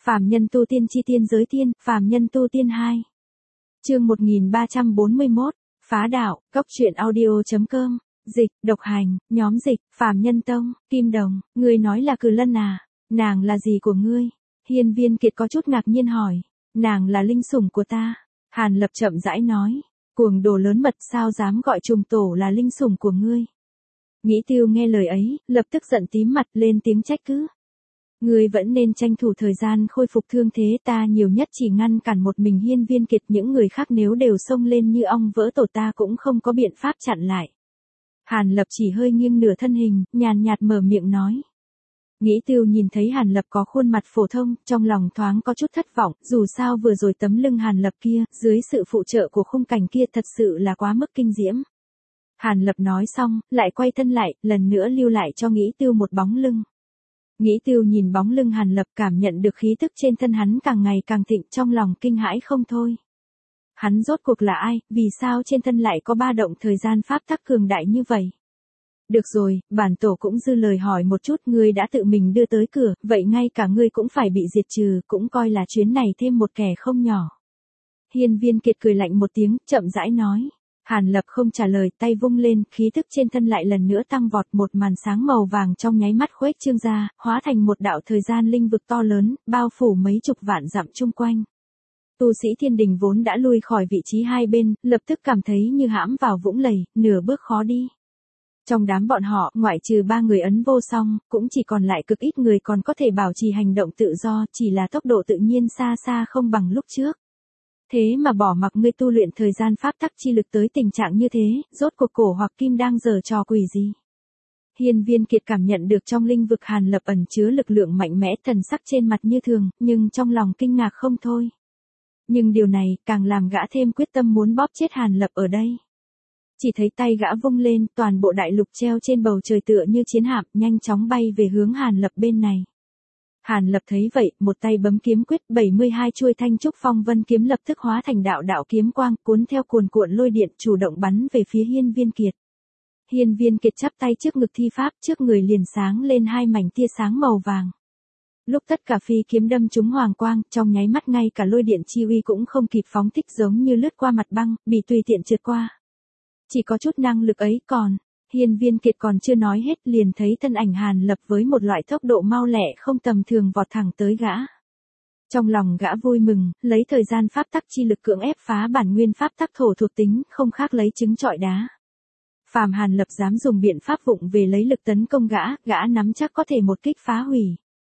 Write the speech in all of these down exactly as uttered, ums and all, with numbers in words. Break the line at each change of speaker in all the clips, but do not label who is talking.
Phàm nhân tu tiên chi tiên giới tiên, phàm nhân tu tiên hai. Chương một nghìn ba trăm bốn mươi mốt, phá đạo, cốc truyện audio.com, dịch, độc hành, nhóm dịch, phàm nhân tông, Kim Đồng, ngươi nói là Cử Lân à, nàng là gì của ngươi? Hiên Viên Kiệt có chút ngạc nhiên hỏi, nàng là linh sủng của ta. Hàn Lập chậm rãi nói, cuồng đồ lớn mật sao dám gọi trùng tổ là linh sủng của ngươi? Nghĩ Tiêu nghe lời ấy, lập tức giận tím mặt lên tiếng trách cứ. Ngươi vẫn nên tranh thủ thời gian khôi phục thương thế, ta nhiều nhất chỉ ngăn cản một mình Hiên Viên Kiệt, những người khác nếu đều xông lên như ong vỡ tổ ta cũng không có biện pháp chặn lại. Hàn Lập chỉ hơi nghiêng nửa thân hình, nhàn nhạt mở miệng nói. Nghĩ Tiêu nhìn thấy Hàn Lập có khuôn mặt phổ thông, trong lòng thoáng có chút thất vọng, dù sao vừa rồi tấm lưng Hàn Lập kia, dưới sự phụ trợ của khung cảnh kia thật sự là quá mức kinh diễm. Hàn Lập nói xong, lại quay thân lại, lần nữa lưu lại cho Nghĩ Tiêu một bóng lưng. Nghĩ Tiêu nhìn bóng lưng Hàn Lập, cảm nhận được khí tức trên thân hắn càng ngày càng thịnh, trong lòng kinh hãi không thôi. Hắn rốt cuộc là ai, vì sao trên thân lại có ba động thời gian pháp tắc cường đại như vậy? Được rồi, bản tổ cũng dư lời hỏi một chút, ngươi đã tự mình đưa tới cửa, vậy ngay cả ngươi cũng phải bị diệt trừ, cũng coi là chuyến này thêm một kẻ không nhỏ. Hiên Viên Kiệt cười lạnh một tiếng, chậm rãi nói. Hàn Lập không trả lời, tay vung lên, khí thức trên thân lại lần nữa tăng vọt, một màn sáng màu vàng trong nháy mắt khuếch trương ra, hóa thành một đạo thời gian linh vực to lớn, bao phủ mấy chục vạn dặm chung quanh. Tu sĩ thiên đình vốn đã lui khỏi vị trí hai bên, lập tức cảm thấy như hãm vào vũng lầy, nửa bước khó đi. Trong đám bọn họ, ngoại trừ ba người ấn vô song, cũng chỉ còn lại cực ít người còn có thể bảo trì hành động tự do, chỉ là tốc độ tự nhiên xa xa không bằng lúc trước. Thế mà bỏ mặc ngươi tu luyện thời gian pháp tắc chi lực tới tình trạng như thế, rốt cuộc cổ hoặc kim đang giở trò quỷ gì? Hiên Viên Kiệt cảm nhận được trong linh vực Hàn Lập ẩn chứa lực lượng mạnh mẽ, thần sắc trên mặt như thường, nhưng trong lòng kinh ngạc không thôi. Nhưng điều này càng làm gã thêm quyết tâm muốn bóp chết Hàn Lập ở đây. Chỉ thấy tay gã vung lên, toàn bộ đại lục treo trên bầu trời tựa như chiến hạm, nhanh chóng bay về hướng Hàn Lập bên này. Hàn Lập thấy vậy, một tay bấm kiếm quyết, bảy mươi hai chuôi thanh trúc phong vân kiếm lập tức hóa thành đạo đạo kiếm quang, cuốn theo cuồn cuộn lôi điện, chủ động bắn về phía Hiên Viên Kiệt. Hiên Viên Kiệt chắp tay trước ngực thi pháp, trước người liền sáng lên hai mảnh tia sáng màu vàng. Lúc tất cả phi kiếm đâm trúng hoàng quang, trong nháy mắt ngay cả lôi điện chi uy cũng không kịp phóng thích, giống như lướt qua mặt băng, bị tùy tiện trượt qua. Chỉ có chút năng lực ấy còn, Hiên Viên Kiệt còn chưa nói hết liền thấy thân ảnh Hàn Lập với một loại tốc độ mau lẹ không tầm thường vọt thẳng tới gã. Trong lòng gã vui mừng, lấy thời gian pháp tắc chi lực cưỡng ép phá bản nguyên pháp tắc thổ thuộc tính, không khác lấy trứng trọi đá. Phàm Hàn Lập dám dùng biện pháp vụng về lấy lực tấn công gã, gã nắm chắc có thể một kích phá hủy.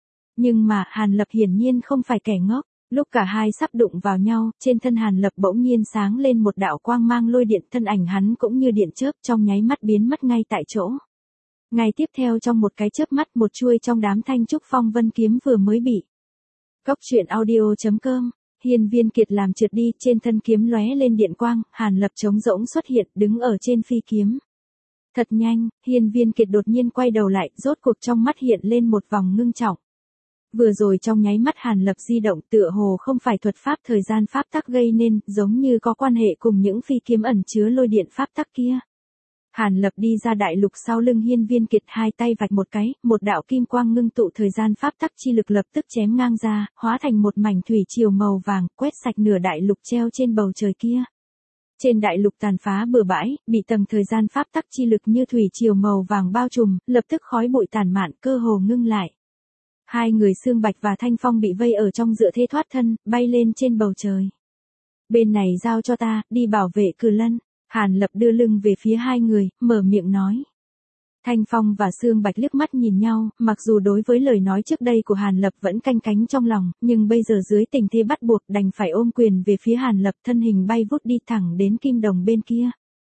Nhưng mà Hàn Lập hiển nhiên không phải kẻ ngốc. Lúc cả hai sắp đụng vào nhau, trên thân Hàn Lập bỗng nhiên sáng lên một đạo quang mang lôi điện, thân ảnh hắn cũng như điện chớp trong nháy mắt biến mất ngay tại chỗ. Ngay tiếp theo trong một cái chớp mắt, một chuôi trong đám thanh trúc phong vân kiếm vừa mới bị cốc truyện audio.com, Hiên Viên Kiệt làm trượt đi, trên thân kiếm lóe lên điện quang, Hàn Lập trống rỗng xuất hiện, đứng ở trên phi kiếm. Thật nhanh, Hiên Viên Kiệt đột nhiên quay đầu lại, rốt cuộc trong mắt hiện lên một vòng ngưng trọng. Vừa rồi trong nháy mắt Hàn Lập di động tựa hồ không phải thuật pháp thời gian pháp tắc gây nên, giống như có quan hệ cùng những phi kiếm ẩn chứa lôi điện pháp tắc kia. Hàn Lập đi ra đại lục sau lưng Hiên Viên Kiệt, hai tay vạch một cái, một đạo kim quang ngưng tụ thời gian pháp tắc chi lực lập tức chém ngang ra, hóa thành một mảnh thủy triều màu vàng, quét sạch nửa đại lục treo trên bầu trời kia. Trên đại lục tàn phá bừa bãi, bị tầng thời gian pháp tắc chi lực như thủy triều màu vàng bao trùm, lập tức khói bụi tàn mạn, cơ hồ ngưng lại. Hai người Xương Bạch và Thanh Phong bị vây ở trong dựa thế thoát thân, bay lên trên bầu trời. Bên này giao cho ta, đi bảo vệ Cử Lân. Hàn Lập đưa lưng về phía hai người, mở miệng nói. Thanh Phong và Xương Bạch liếc mắt nhìn nhau, mặc dù đối với lời nói trước đây của Hàn Lập vẫn canh cánh trong lòng, nhưng bây giờ dưới tình thế bắt buộc đành phải ôm quyền về phía Hàn Lập, thân hình bay vút đi thẳng đến Kim Đồng bên kia.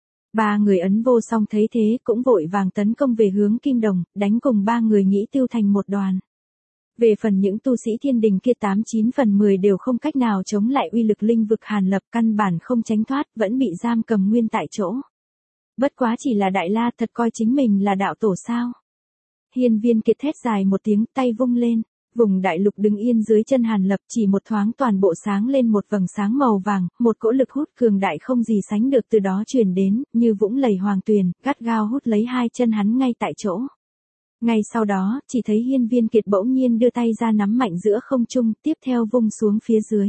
Ba người ấn vô song thấy thế cũng vội vàng tấn công về hướng Kim Đồng, đánh cùng ba người Nghĩ Tiêu thành một đoàn. Về phần những tu sĩ thiên đình kia tám chín phần mười đều không cách nào chống lại uy lực linh vực Hàn Lập, căn bản không tránh thoát, vẫn bị giam cầm nguyên tại chỗ. Bất quá chỉ là Đại La thật coi chính mình là đạo tổ sao? Hiên Viên Kiệt thét dài một tiếng, tay vung lên, vùng đại lục đứng yên dưới chân Hàn Lập, chỉ một thoáng toàn bộ sáng lên một vầng sáng màu vàng, một cỗ lực hút cường đại không gì sánh được từ đó truyền đến, như vũng lầy hoàng tuyền, gắt gao hút lấy hai chân hắn ngay tại chỗ. Ngay sau đó, chỉ thấy Hiên Viên Kiệt bỗng nhiên đưa tay ra nắm mạnh giữa không trung, tiếp theo vung xuống phía dưới.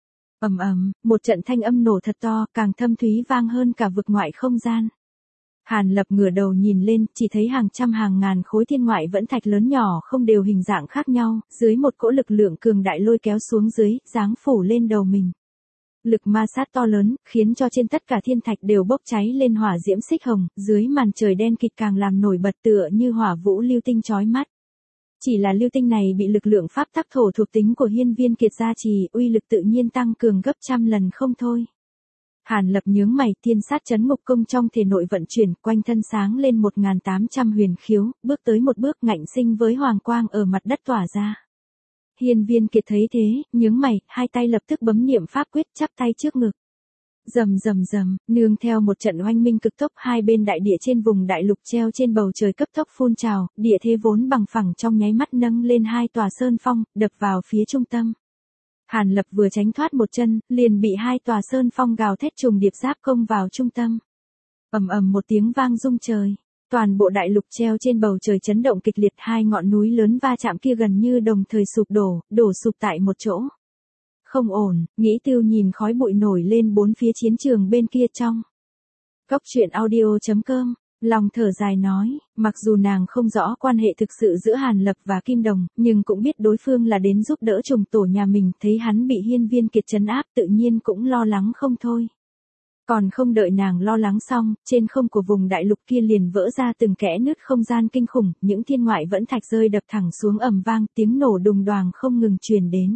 Ầm ầm, một trận thanh âm nổ thật to, càng thâm thúy vang hơn cả vực ngoại không gian. Hàn Lập ngửa đầu nhìn lên, chỉ thấy hàng trăm hàng ngàn khối thiên ngoại vẫn thạch lớn nhỏ không đều hình dạng khác nhau, dưới một cỗ lực lượng cường đại lôi kéo xuống dưới, giáng phủ lên đầu mình. Lực ma sát to lớn, khiến cho trên tất cả thiên thạch đều bốc cháy lên hỏa diễm xích hồng, dưới màn trời đen kịt càng làm nổi bật tựa như hỏa vũ lưu tinh chói mắt. Chỉ là lưu tinh này bị lực lượng pháp tắc thổ thuộc tính của Hiên Viên Kiệt gia trì, uy lực tự nhiên tăng cường gấp trăm lần không thôi. Hàn Lập nhướng mày, thiên sát chấn ngục công trong thể nội vận chuyển, quanh thân sáng lên một nghìn tám trăm huyền khiếu, bước tới một bước ngạnh sinh với hoàng quang ở mặt đất tỏa ra. Hiên Viên Kiệt thấy thế, nhướng mày, hai tay lập tức bấm niệm pháp quyết, chắp tay trước ngực. Rầm rầm rầm, nương theo một trận oanh minh cực tốc, hai bên đại địa trên vùng đại lục treo trên bầu trời cấp tốc phun trào, địa thế vốn bằng phẳng trong nháy mắt nâng lên hai tòa sơn phong, đập vào phía trung tâm. Hàn Lập vừa tránh thoát một chân, liền bị hai tòa sơn phong gào thét trùng điệp giáp công vào trung tâm. Ầm ầm một tiếng vang rung trời, toàn bộ đại lục treo trên bầu trời chấn động kịch liệt, hai ngọn núi lớn va chạm kia gần như đồng thời sụp đổ, đổ sụp tại một chỗ. Không ổn, nghĩ Tiêu nhìn khói bụi nổi lên bốn phía chiến trường bên kia trong. Cốc truyện audio chấm com, lòng thở dài nói, mặc dù nàng không rõ quan hệ thực sự giữa Hàn Lập và Kim Đồng, nhưng cũng biết đối phương là đến giúp đỡ trùng tổ nhà mình, thấy hắn bị Hiên Viên Kiệt trấn áp tự nhiên cũng lo lắng không thôi. Còn không đợi nàng lo lắng xong, trên không của vùng đại lục kia liền vỡ ra từng kẽ nứt không gian kinh khủng, những thiên ngoại vẫn thạch rơi đập thẳng xuống ầm vang, tiếng nổ đùng đoàng không ngừng truyền đến.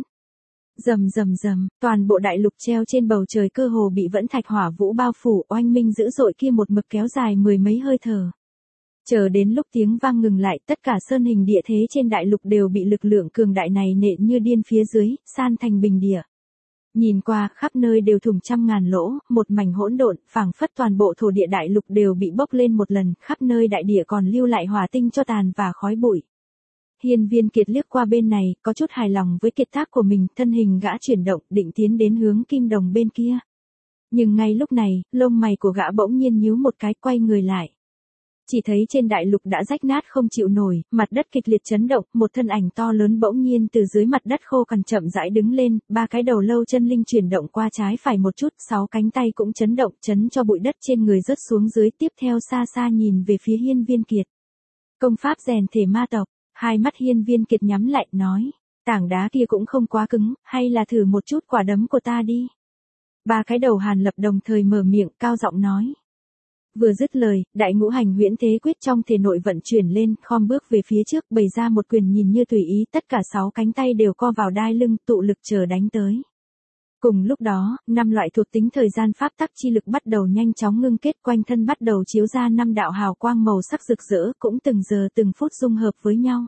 Rầm rầm rầm, toàn bộ đại lục treo trên bầu trời cơ hồ bị vẫn thạch hỏa vũ bao phủ, oanh minh dữ dội kia một mực kéo dài mười mấy hơi thở. Chờ đến lúc tiếng vang ngừng lại, tất cả sơn hình địa thế trên đại lục đều bị lực lượng cường đại này nện như điên phía dưới, san thành bình địa. Nhìn qua, khắp nơi đều thủng trăm ngàn lỗ, một mảnh hỗn độn, phảng phất toàn bộ thổ địa đại lục đều bị bốc lên một lần, khắp nơi đại địa còn lưu lại hỏa tinh cho tàn và khói bụi. Hiên Viên Kiệt liếc qua bên này, có chút hài lòng với kiệt tác của mình, thân hình gã chuyển động, định tiến đến hướng Kim Đồng bên kia. Nhưng ngay lúc này, lông mày của gã bỗng nhiên nhíu một cái, quay người lại. Chỉ thấy trên đại lục đã rách nát không chịu nổi, mặt đất kịch liệt chấn động, một thân ảnh to lớn bỗng nhiên từ dưới mặt đất khô cằn chậm rãi đứng lên, ba cái đầu lâu chân linh chuyển động qua trái phải một chút, sáu cánh tay cũng chấn động, chấn cho bụi đất trên người rớt xuống dưới, tiếp theo xa xa nhìn về phía Hiên Viên Kiệt. Công pháp rèn thể ma tộc. Hai mắt Hiên Viên Kiệt nhắm lại, nói, tảng đá kia cũng không quá cứng, hay là thử một chút quả đấm của ta đi. Ba cái đầu Hàn Lập đồng thời mở miệng, cao giọng nói. Vừa dứt lời, đại ngũ hành huyễn thế quyết trong thể nội vận chuyển lên, khom bước về phía trước, bày ra một quyền nhìn như tùy ý, tất cả sáu cánh tay đều co vào đai lưng, tụ lực chờ đánh tới. Cùng lúc đó, năm loại thuộc tính thời gian pháp tắc chi lực bắt đầu nhanh chóng ngưng kết, quanh thân bắt đầu chiếu ra năm đạo hào quang màu sắc rực rỡ, cũng từng giờ từng phút dung hợp với nhau.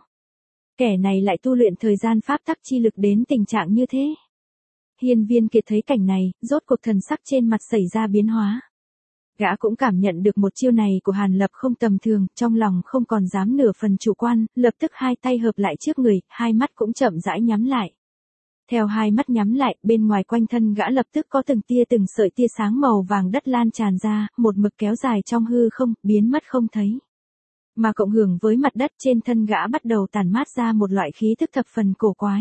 Kẻ này lại tu luyện thời gian pháp tắc chi lực đến tình trạng như thế. Hiên Viên Kiệt thấy cảnh này, rốt cuộc thần sắc trên mặt xảy ra biến hóa. Gã cũng cảm nhận được một chiêu này của Hàn Lập không tầm thường, trong lòng không còn dám nửa phần chủ quan, lập tức hai tay hợp lại trước người, hai mắt cũng chậm rãi nhắm lại. Theo hai mắt nhắm lại, bên ngoài quanh thân gã lập tức có từng tia từng sợi tia sáng màu vàng đất lan tràn ra, một mực kéo dài trong hư không, biến mất không thấy. Mà cộng hưởng với mặt đất trên thân gã bắt đầu tản mát ra một loại khí thức thập phần cổ quái.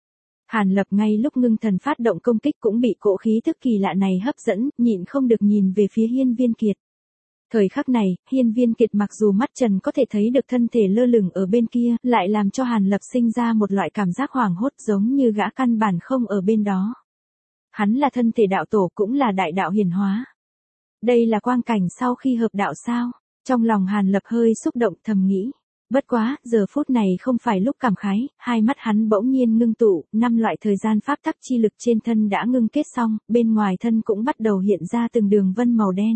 Hàn Lập ngay lúc ngưng thần phát động công kích cũng bị cỗ khí thức kỳ lạ này hấp dẫn, nhịn không được nhìn về phía Hiên Viên Kiệt. Thời khắc này, Hiên Viên Kiệt mặc dù mắt trần có thể thấy được thân thể lơ lửng ở bên kia, lại làm cho Hàn Lập sinh ra một loại cảm giác hoảng hốt giống như gã căn bản không ở bên đó. Hắn là thân thể đạo tổ cũng là đại đạo hiển hóa. Đây là quang cảnh sau khi hợp đạo sao? Trong lòng Hàn Lập hơi xúc động thầm nghĩ. Bất quá, giờ phút này không phải lúc cảm khái, hai mắt hắn bỗng nhiên ngưng tụ, năm loại thời gian pháp tắc chi lực trên thân đã ngưng kết xong, bên ngoài thân cũng bắt đầu hiện ra từng đường vân màu đen.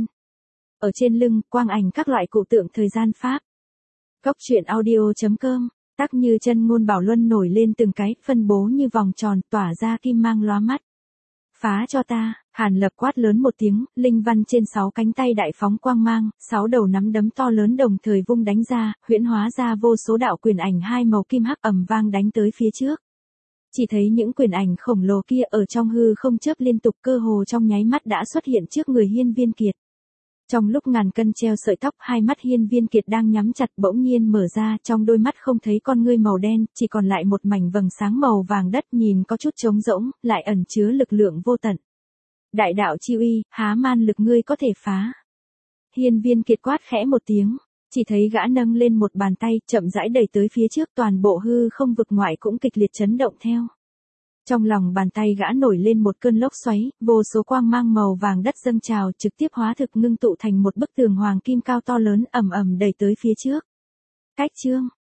Ở trên lưng, quang ảnh các loại cụ tượng thời gian pháp. Cốc truyện audio chấm com, tắc như chân ngôn bảo luân nổi lên từng cái, phân bố như vòng tròn, tỏa ra kim mang lóa mắt. Phá cho ta, Hàn Lập quát lớn một tiếng, linh văn trên sáu cánh tay đại phóng quang mang, sáu đầu nắm đấm to lớn đồng thời vung đánh ra, huyễn hóa ra vô số đạo quyền ảnh hai màu kim hắc ầm vang đánh tới phía trước. Chỉ thấy những quyền ảnh khổng lồ kia ở trong hư không chớp liên tục, cơ hồ trong nháy mắt đã xuất hiện trước người Hiên Viên Kiệt. Trong lúc ngàn cân treo sợi tóc, hai mắt Hiên Viên Kiệt đang nhắm chặt bỗng nhiên mở ra, trong đôi mắt không thấy con ngươi màu đen, chỉ còn lại một mảnh vầng sáng màu vàng đất nhìn có chút trống rỗng, lại ẩn chứa lực lượng vô tận. Đại đạo chi uy, há man lực ngươi có thể phá. Hiên Viên Kiệt quát khẽ một tiếng, chỉ thấy gã nâng lên một bàn tay, chậm rãi đẩy tới phía trước, toàn bộ hư không vực ngoại cũng kịch liệt chấn động theo. Trong lòng bàn tay gã nổi lên một cơn lốc xoáy, vô số quang mang màu vàng đất dâng trào, trực tiếp hóa thực ngưng tụ thành một bức tường hoàng kim cao to lớn, ầm ầm đẩy tới phía trước. Cách chương